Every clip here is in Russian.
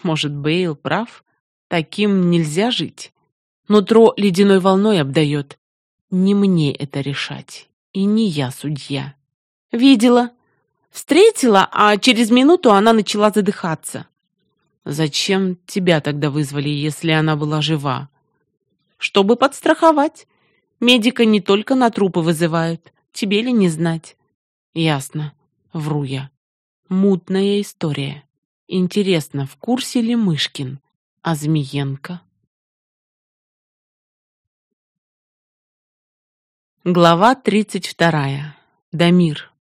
Может, Бейл прав? Таким нельзя жить. Нутро ледяной волной обдает. Не мне это решать. И не я судья. Видела. Встретила, а через минуту она начала задыхаться. Зачем тебя тогда вызвали, если она была жива? Чтобы подстраховать. Медика не только на трупы вызывают. Тебе ли не знать? Ясно. Вру я. Мутная история. Интересно, в курсе ли Мышкин? А Змиенко? Глава 32. Дамир.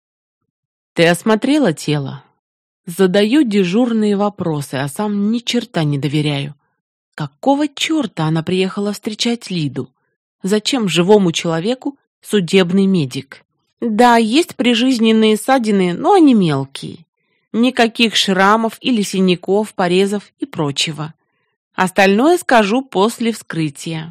Ты осмотрела тело? Задаю дежурные вопросы, а сам ни черта не доверяю. Какого черта она приехала встречать Лиду? Зачем живому человеку судебный медик? Да, есть прижизненные ссадины, но они мелкие. Никаких шрамов или синяков, порезов и прочего. Остальное скажу после вскрытия.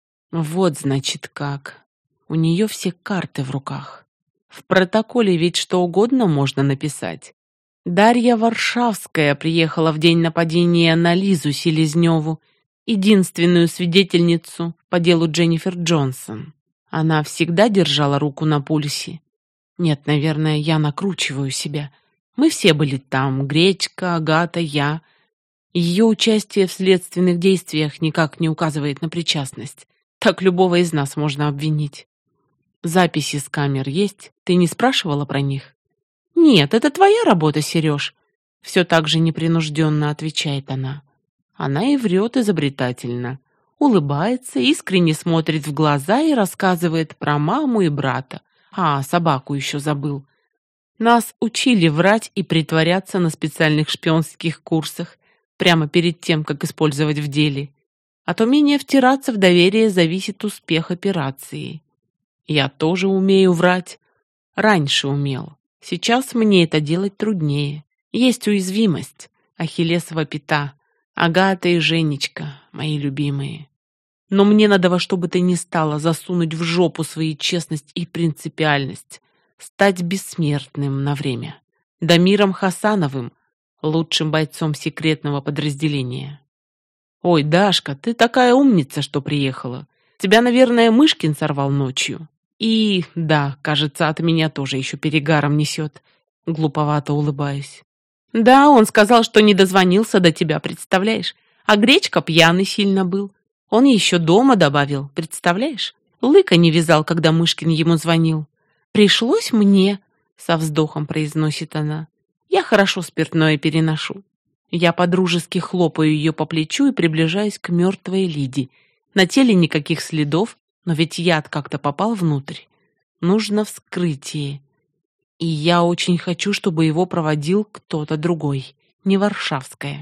Вот, значит, как. У нее все карты в руках. В протоколе ведь что угодно можно написать. Дарья Варшавская приехала в день нападения на Лизу Селезневу, единственную свидетельницу по делу Дженнифер Джонсон. Она всегда держала руку на пульсе. Нет, наверное, я накручиваю себя. Мы все были там: Гречка, Агата, я. Ее участие в следственных действиях никак не указывает на причастность. Так любого из нас можно обвинить. Записи с камер есть? Ты не спрашивала про них? Нет, это твоя работа, Сереж. Все так же непринужденно отвечает она. Она и врет изобретательно. Улыбается, искренне смотрит в глаза и рассказывает про маму и брата. А, собаку еще забыл. Нас учили врать и притворяться на специальных шпионских курсах, прямо перед тем, как использовать в деле. От умения втираться в доверие зависит успех операции. Я тоже умею врать. Раньше умел. Сейчас мне это делать труднее. Есть уязвимость. Ахиллесова пята. Агата и Женечка, мои любимые. Но мне надо во что бы то ни стало засунуть в жопу свои честность и принципиальность. Стать бессмертным на время. Дамиром Хасановым, лучшим бойцом секретного подразделения. Ой, Дашка, ты такая умница, что приехала. Тебя, наверное, Мышкин сорвал ночью. И, да, кажется, от меня тоже еще перегаром несет. Глуповато улыбаюсь. Да, он сказал, что не дозвонился до тебя, представляешь? А Гречка пьяный сильно был. Он еще дома добавил, представляешь? Лыка не вязал, когда Мышкин ему звонил. Пришлось мне, со вздохом произносит она. Я хорошо спиртное переношу. Я подружески хлопаю ее по плечу и приближаюсь к мертвой Лиде. На теле никаких следов, но ведь яд как-то попал внутрь. Нужно вскрытие. И я очень хочу, чтобы его проводил кто-то другой, не Варшавская.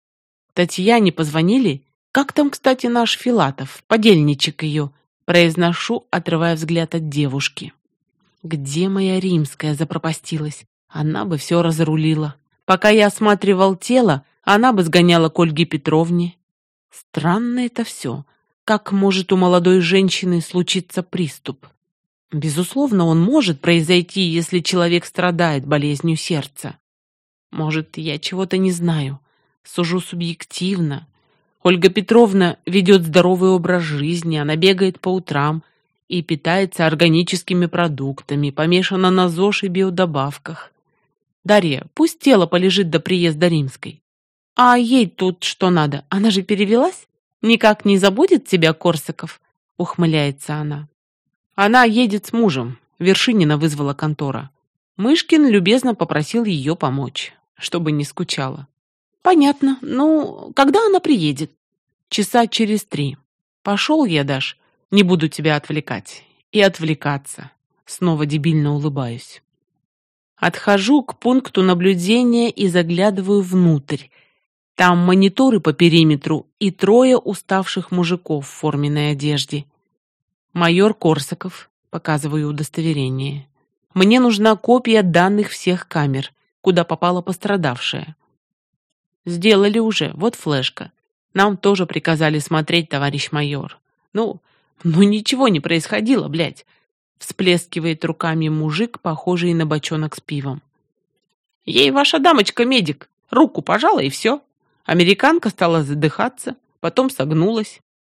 Татьяне позвонили? Как там, кстати, наш Филатов, подельничек ее? Произношу, отрывая взгляд от девушки. Где моя Римская запропастилась? Она бы все разрулила. Пока я осматривал тело, она бы сгоняла к Ольге Петровне. Странно это все. Как может у молодой женщины случиться приступ? Безусловно, он может произойти, если человек страдает болезнью сердца. Может, я чего-то не знаю. Сужу субъективно. Ольга Петровна ведет здоровый образ жизни, она бегает по утрам и питается органическими продуктами, помешана на ЗОЖ и биодобавках. Дарья, пусть тело полежит до приезда Римской. А ей тут что надо? Она же перевелась? Никак не забудет тебя, Корсаков? Ухмыляется она. Она едет с мужем. Вершинина вызвала контора. Мышкин любезно попросил ее помочь, чтобы не скучала. Понятно. Ну, когда она приедет? Часа через 3. Пошел я, Даш. Не буду тебя отвлекать. И отвлекаться. Снова дебильно улыбаюсь. Отхожу к пункту наблюдения и заглядываю внутрь. Там мониторы по периметру и 3 уставших мужиков в форменной одежде. Майор Корсаков, показываю удостоверение. Мне нужна копия данных всех камер, куда попала пострадавшая. Сделали уже, вот флешка. Нам тоже приказали смотреть, товарищ майор. Ну ничего не происходило, блядь. Всплескивает руками мужик, похожий на бочонок с пивом. Ей ваша дамочка медик. Руку пожала и все. Американка стала задыхаться, потом согнулась.